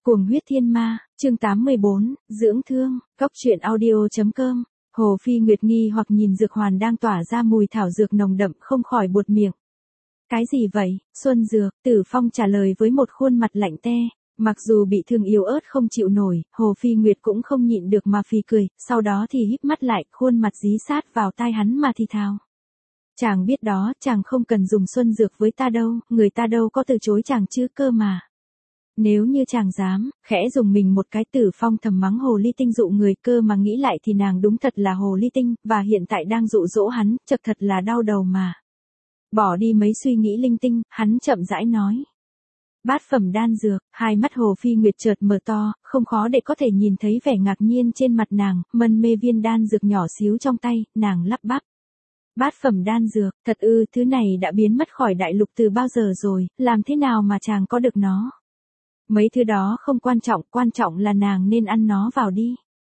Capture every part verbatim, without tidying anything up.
Cuồng huyết thiên ma, chương tám mươi bốn, dưỡng thương, góc truyện audio.com. Hồ Phi Nguyệt nghi hoặc nhìn dược hoàn đang tỏa ra mùi thảo dược nồng đậm không khỏi buột miệng. Cái gì vậy, Xuân Dược? Tử Phong trả lời với một khuôn mặt lạnh te. Mặc dù bị thương yếu ớt không chịu nổi, Hồ Phi Nguyệt cũng không nhịn được mà phì cười, sau đó thì híp mắt lại, khuôn mặt dí sát vào tai hắn mà thì thào. Chàng biết đó, chàng không cần dùng Xuân Dược với ta đâu, người ta đâu có từ chối chàng chứ cơ mà. Nếu như chàng dám, khẽ dùng mình một cái. Tử Phong thầm mắng hồ ly tinh dụ người, cơ mà nghĩ lại thì nàng đúng thật là hồ ly tinh, và hiện tại đang dụ dỗ hắn, chật thật là đau đầu mà. Bỏ đi mấy suy nghĩ linh tinh, hắn chậm rãi nói. Bát phẩm đan dược, hai mắt Hồ Phi Nguyệt chợt mở to, không khó để có thể nhìn thấy vẻ ngạc nhiên trên mặt nàng, mân mê viên đan dược nhỏ xíu trong tay, nàng lắp bắp. Bát phẩm đan dược, thật ư, thứ này đã biến mất khỏi đại lục từ bao giờ rồi, làm thế nào mà chàng có được nó? Mấy thứ đó không quan trọng, quan trọng là nàng nên ăn nó vào đi.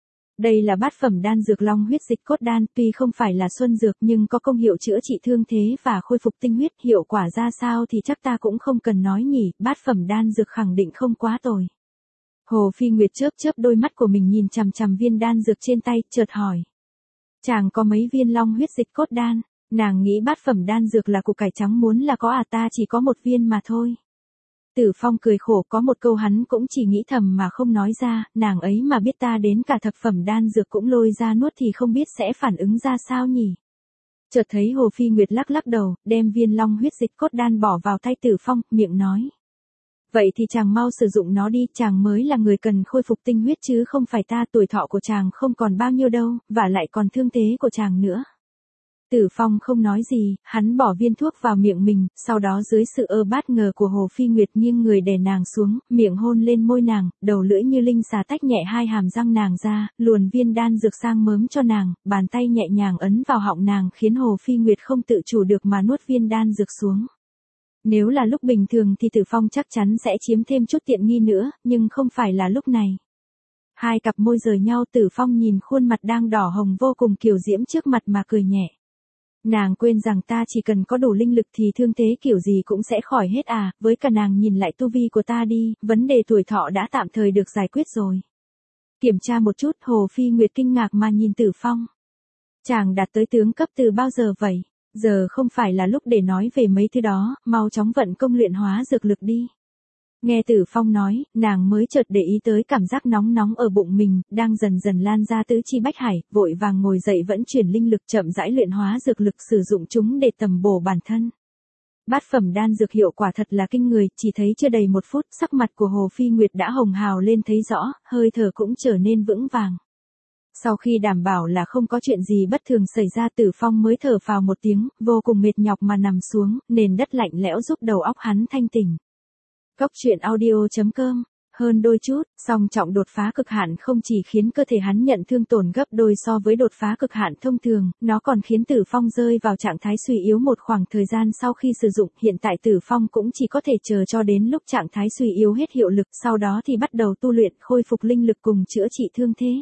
Đây là bát phẩm đan dược long huyết dịch cốt đan, tuy không phải là xuân dược nhưng có công hiệu chữa trị thương thế và khôi phục tinh huyết, hiệu quả ra sao thì chắc ta cũng không cần nói nhỉ, bát phẩm đan dược khẳng định không quá tồi. Hồ Phi Nguyệt chớp chớp đôi mắt của mình nhìn chằm chằm viên đan dược trên tay, chợt hỏi. Chàng có mấy viên long huyết dịch cốt đan? Nàng nghĩ bát phẩm đan dược là củ cải trắng, muốn là có à, ta chỉ có một viên mà thôi. Tử Phong cười khổ, có một câu hắn cũng chỉ nghĩ thầm mà không nói ra, nàng ấy mà biết ta đến cả thập phẩm đan dược cũng lôi ra nuốt thì không biết sẽ phản ứng ra sao nhỉ. Chợt thấy Hồ Phi Nguyệt lắc lắc đầu, đem viên long huyết dịch cốt đan bỏ vào tay Tử Phong, miệng nói. Vậy thì chàng mau sử dụng nó đi, chàng mới là người cần khôi phục tinh huyết chứ không phải ta, tuổi thọ của chàng không còn bao nhiêu đâu, và lại còn thương thế của chàng nữa. Tử Phong không nói gì, hắn bỏ viên thuốc vào miệng mình, sau đó dưới sự ơ bát ngờ của Hồ Phi Nguyệt nghiêng người đè nàng xuống, miệng hôn lên môi nàng, đầu lưỡi như linh xà tách nhẹ hai hàm răng nàng ra, luồn viên đan dược sang mớm cho nàng, bàn tay nhẹ nhàng ấn vào họng nàng khiến Hồ Phi Nguyệt không tự chủ được mà nuốt viên đan dược xuống. Nếu là lúc bình thường thì Tử Phong chắc chắn sẽ chiếm thêm chút tiện nghi nữa, nhưng không phải là lúc này. Hai cặp môi rời nhau, Tử Phong nhìn khuôn mặt đang đỏ hồng vô cùng kiều diễm trước mặt mà cười nhẹ. Nàng quên rằng ta chỉ cần có đủ linh lực thì thương thế kiểu gì cũng sẽ khỏi hết à, với cả nàng nhìn lại tu vi của ta đi, vấn đề tuổi thọ đã tạm thời được giải quyết rồi. Kiểm tra một chút, Hồ Phi Nguyệt kinh ngạc mà nhìn Tử Phong. Chàng đạt tới tướng cấp từ bao giờ vậy? Giờ không phải là lúc để nói về mấy thứ đó, mau chóng vận công luyện hóa dược lực đi. Nghe Tử Phong nói, nàng mới chợt để ý tới cảm giác nóng nóng ở bụng mình, đang dần dần lan ra tứ chi bách hải, vội vàng ngồi dậy vẫn chuyển linh lực chậm rãi luyện hóa dược lực, sử dụng chúng để tầm bổ bản thân. Bát phẩm đan dược hiệu quả thật là kinh người, chỉ thấy chưa đầy một phút, sắc mặt của Hồ Phi Nguyệt đã hồng hào lên thấy rõ, hơi thở cũng trở nên vững vàng. Sau khi đảm bảo là không có chuyện gì bất thường xảy ra, Tử Phong mới thở phào một tiếng, vô cùng mệt nhọc mà nằm xuống, nền đất lạnh lẽo giúp đầu óc hắn thanh tỉnh. Góc truyện audio.com, hơn đôi chút, song trọng đột phá cực hạn không chỉ khiến cơ thể hắn nhận thương tổn gấp đôi so với đột phá cực hạn thông thường, nó còn khiến Tử Phong rơi vào trạng thái suy yếu một khoảng thời gian sau khi sử dụng, hiện tại Tử Phong cũng chỉ có thể chờ cho đến lúc trạng thái suy yếu hết hiệu lực, sau đó thì bắt đầu tu luyện khôi phục linh lực cùng chữa trị thương thế.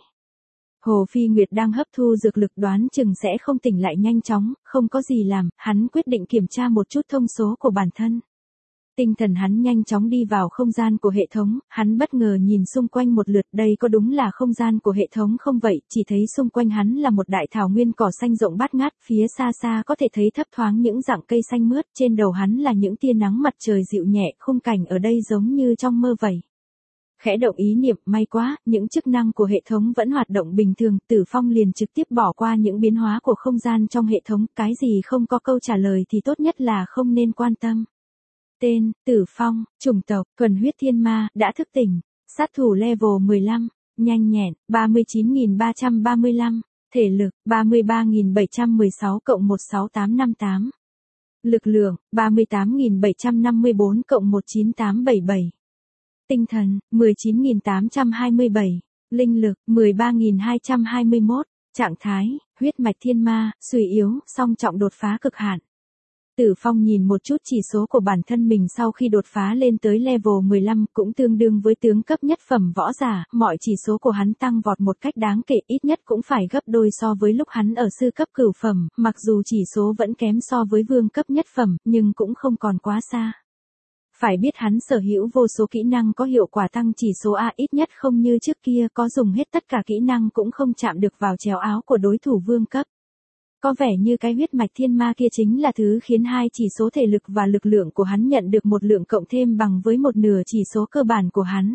Hồ Phi Nguyệt đang hấp thu dược lực, đoán chừng sẽ không tỉnh lại nhanh chóng, không có gì làm, hắn quyết định kiểm tra một chút thông số của bản thân. Tinh thần hắn nhanh chóng đi vào không gian của hệ thống, hắn bất ngờ nhìn xung quanh một lượt, đây có đúng là không gian của hệ thống không vậy, chỉ thấy xung quanh hắn là một đại thảo nguyên cỏ xanh rộng bát ngát, phía xa xa có thể thấy thấp thoáng những rặng cây xanh mướt, trên đầu hắn là những tia nắng mặt trời dịu nhẹ, khung cảnh ở đây giống như trong mơ vậy. Khẽ động ý niệm, may quá, những chức năng của hệ thống vẫn hoạt động bình thường, Tử Phong liền trực tiếp bỏ qua những biến hóa của không gian trong hệ thống, cái gì không có câu trả lời thì tốt nhất là không nên quan tâm. Tên, Tử Phong, chủng tộc, thuần huyết thiên ma, đã thức tỉnh, sát thủ level mười lăm, nhanh nhẹn, ba mươi chín nghìn ba trăm ba mươi lăm, thể lực, ba mươi ba nghìn bảy trăm mười sáu cộng một sáu tám năm tám, lực lượng, ba mươi tám nghìn bảy trăm năm mươi bốn cộng một chín tám bảy bảy, tinh thần, mười chín nghìn tám trăm hai mươi bảy, linh lực, mười ba nghìn hai trăm hai mươi mốt, trạng thái, huyết mạch thiên ma, suy yếu, song trọng đột phá cực hạn. Tử Phong nhìn một chút chỉ số của bản thân mình sau khi đột phá lên tới level mười lăm, cũng tương đương với tướng cấp nhất phẩm võ giả, mọi chỉ số của hắn tăng vọt một cách đáng kể, ít nhất cũng phải gấp đôi so với lúc hắn ở sư cấp cửu phẩm, mặc dù chỉ số vẫn kém so với vương cấp nhất phẩm, nhưng cũng không còn quá xa. Phải biết hắn sở hữu vô số kỹ năng có hiệu quả tăng chỉ số A, ít nhất không như trước kia có dùng hết tất cả kỹ năng cũng không chạm được vào chéo áo của đối thủ vương cấp. Có vẻ như cái huyết mạch thiên ma kia chính là thứ khiến hai chỉ số thể lực và lực lượng của hắn nhận được một lượng cộng thêm bằng với một nửa chỉ số cơ bản của hắn.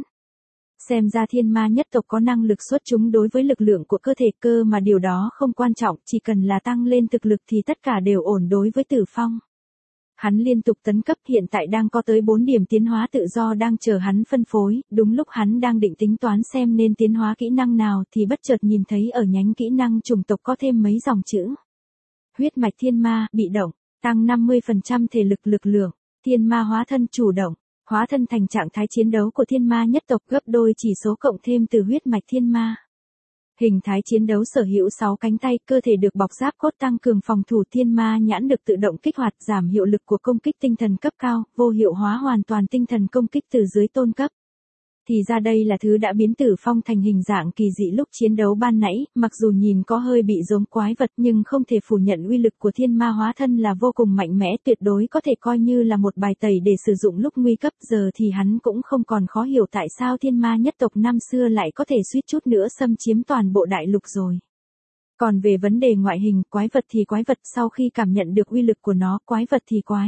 Xem ra thiên ma nhất tộc có năng lực xuất chúng đối với lực lượng của cơ thể, cơ mà điều đó không quan trọng, chỉ cần là tăng lên thực lực thì tất cả đều ổn đối với Tử Phong. Hắn liên tục tấn cấp, hiện tại đang có tới bốn điểm tiến hóa tự do đang chờ hắn phân phối, đúng lúc hắn đang định tính toán xem nên tiến hóa kỹ năng nào thì bất chợt nhìn thấy ở nhánh kỹ năng chủng tộc có thêm mấy dòng chữ. Huyết mạch thiên ma, bị động, tăng năm mươi phần trăm thể lực lực lượng, thiên ma hóa thân chủ động, hóa thân thành trạng thái chiến đấu của thiên ma nhất tộc gấp đôi chỉ số cộng thêm từ huyết mạch thiên ma. Hình thái chiến đấu sở hữu sáu cánh tay, cơ thể được bọc giáp cốt tăng cường phòng thủ, thiên ma nhãn được tự động kích hoạt, giảm hiệu lực của công kích tinh thần cấp cao, vô hiệu hóa hoàn toàn tinh thần công kích từ dưới tôn cấp. Thì ra đây là thứ đã biến Tử Phong thành hình dạng kỳ dị lúc chiến đấu ban nãy, mặc dù nhìn có hơi bị giống quái vật nhưng không thể phủ nhận uy lực của thiên ma hóa thân là vô cùng mạnh mẽ, tuyệt đối có thể coi như là một bài tẩy để sử dụng lúc nguy cấp. Giờ thì hắn cũng không còn khó hiểu tại sao thiên ma nhất tộc năm xưa lại có thể suýt chút nữa xâm chiếm toàn bộ đại lục rồi. Còn về vấn đề ngoại hình, quái vật thì quái vật, sau khi cảm nhận được uy lực của nó, quái vật thì quái.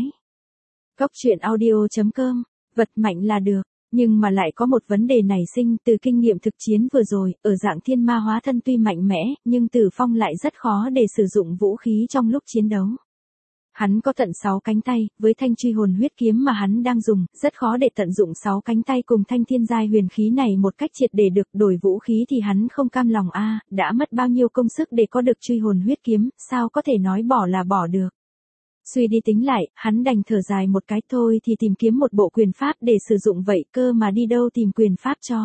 Góc truyện audio chấm com, vật mạnh là được. Nhưng mà lại có một vấn đề nảy sinh từ kinh nghiệm thực chiến vừa rồi, ở dạng thiên ma hóa thân tuy mạnh mẽ, nhưng Tử Phong lại rất khó để sử dụng vũ khí trong lúc chiến đấu. Hắn có tận sáu cánh tay, với thanh truy hồn huyết kiếm mà hắn đang dùng, rất khó để tận dụng sáu cánh tay cùng thanh thiên giai huyền khí này một cách triệt để được. Đổi vũ khí thì hắn không cam lòng a, à, đã mất bao nhiêu công sức để có được truy hồn huyết kiếm, sao có thể nói bỏ là bỏ được. Suy đi tính lại, hắn đành thở dài một cái, thôi thì tìm kiếm một bộ quyền pháp để sử dụng vậy, cơ mà đi đâu tìm quyền pháp cho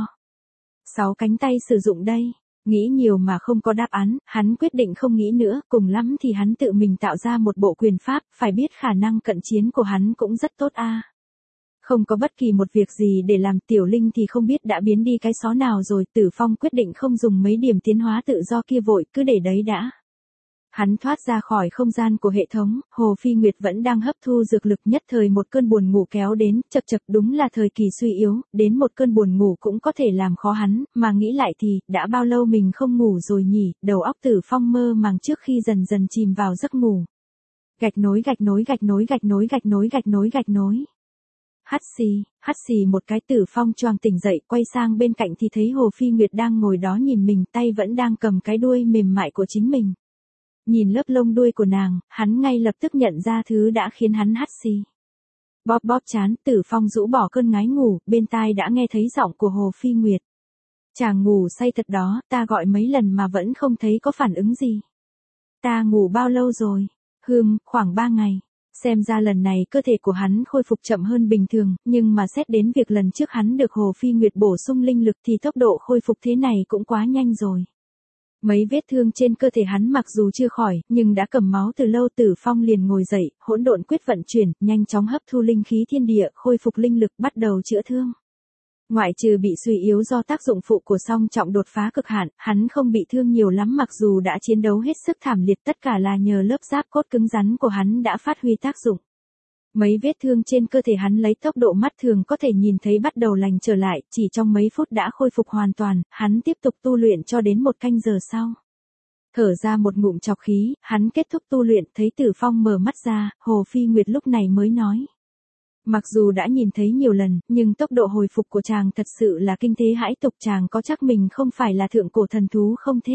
sáu cánh tay sử dụng đây. Nghĩ nhiều mà không có đáp án, hắn quyết định không nghĩ nữa, cùng lắm thì hắn tự mình tạo ra một bộ quyền pháp, phải biết khả năng cận chiến của hắn cũng rất tốt a. À. Không có bất kỳ một việc gì để làm, Tiểu Linh thì không biết đã biến đi cái xó nào rồi. Tử Phong quyết định không dùng mấy điểm tiến hóa tự do kia vội, cứ để đấy đã. Hắn thoát ra khỏi không gian của hệ thống, Hồ Phi Nguyệt vẫn đang hấp thu dược lực, nhất thời một cơn buồn ngủ kéo đến, chập chập, đúng là thời kỳ suy yếu, đến một cơn buồn ngủ cũng có thể làm khó hắn, mà nghĩ lại thì, đã bao lâu mình không ngủ rồi nhỉ, đầu óc Tử Phong mơ màng trước khi dần dần chìm vào giấc ngủ. Gạch nối gạch nối gạch nối gạch nối gạch nối gạch nối gạch nối. Hắt xì, hắt xì một cái, Tử Phong choàng tỉnh dậy, quay sang bên cạnh thì thấy Hồ Phi Nguyệt đang ngồi đó nhìn mình, tay vẫn đang cầm cái đuôi mềm mại của chính mình. Nhìn lớp lông đuôi của nàng, hắn ngay lập tức nhận ra thứ đã khiến hắn hắt xì. Bóp bóp chán, Tử Phong rũ bỏ cơn ngái ngủ, bên tai đã nghe thấy giọng của Hồ Phi Nguyệt. Chàng ngủ say thật đó, ta gọi mấy lần mà vẫn không thấy có phản ứng gì. Ta ngủ bao lâu rồi? Hừm, khoảng ba ngày. Xem ra lần này cơ thể của hắn khôi phục chậm hơn bình thường, nhưng mà xét đến việc lần trước hắn được Hồ Phi Nguyệt bổ sung linh lực thì tốc độ khôi phục thế này cũng quá nhanh rồi. Mấy vết thương trên cơ thể hắn mặc dù chưa khỏi, nhưng đã cầm máu từ lâu. Tử Phong liền ngồi dậy, hỗn độn quyết vận chuyển, nhanh chóng hấp thu linh khí thiên địa, khôi phục linh lực, bắt đầu chữa thương. Ngoại trừ bị suy yếu do tác dụng phụ của song trọng đột phá cực hạn, hắn không bị thương nhiều lắm, mặc dù đã chiến đấu hết sức thảm liệt, tất cả là nhờ lớp giáp cốt cứng rắn của hắn đã phát huy tác dụng. Mấy vết thương trên cơ thể hắn lấy tốc độ mắt thường có thể nhìn thấy bắt đầu lành trở lại, chỉ trong mấy phút đã khôi phục hoàn toàn, hắn tiếp tục tu luyện cho đến một canh giờ sau. Thở ra một ngụm trọc khí, hắn kết thúc tu luyện, thấy Tử Phong mở mắt ra, Hồ Phi Nguyệt lúc này mới nói. Mặc dù đã nhìn thấy nhiều lần, nhưng tốc độ hồi phục của chàng thật sự là kinh thế hãi tục, chàng có chắc mình không phải là thượng cổ thần thú không thế?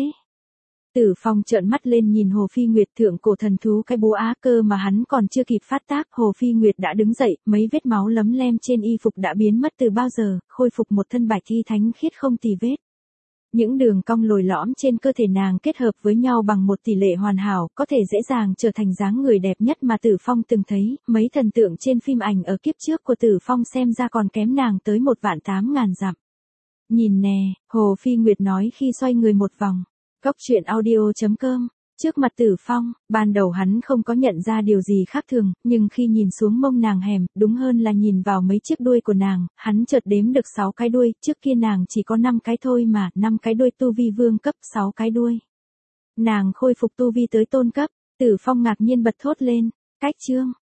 Tử Phong trợn mắt lên nhìn Hồ Phi Nguyệt, thượng cổ thần thú cái búa á, cơ mà hắn còn chưa kịp phát tác, Hồ Phi Nguyệt đã đứng dậy, mấy vết máu lấm lem trên y phục đã biến mất từ bao giờ, khôi phục một thân bạch y thánh khiết không tì vết. Những đường cong lồi lõm trên cơ thể nàng kết hợp với nhau bằng một tỷ lệ hoàn hảo, có thể dễ dàng trở thành dáng người đẹp nhất mà Tử Phong từng thấy, mấy thần tượng trên phim ảnh ở kiếp trước của Tử Phong xem ra còn kém nàng tới một vạn tám ngàn dặm. Nhìn nè, Hồ Phi Nguyệt nói khi xoay người một vòng. Góc truyện audio chấm com, trước mặt Tử Phong, ban đầu hắn không có nhận ra điều gì khác thường, nhưng khi nhìn xuống mông nàng hẻm, đúng hơn là nhìn vào mấy chiếc đuôi của nàng, hắn chợt đếm được sáu cái đuôi, trước kia nàng chỉ có năm cái thôi mà, năm cái đuôi tu vi vương cấp, sáu cái đuôi. Nàng khôi phục tu vi tới tôn cấp, Tử Phong ngạc nhiên bật thốt lên, cách chương.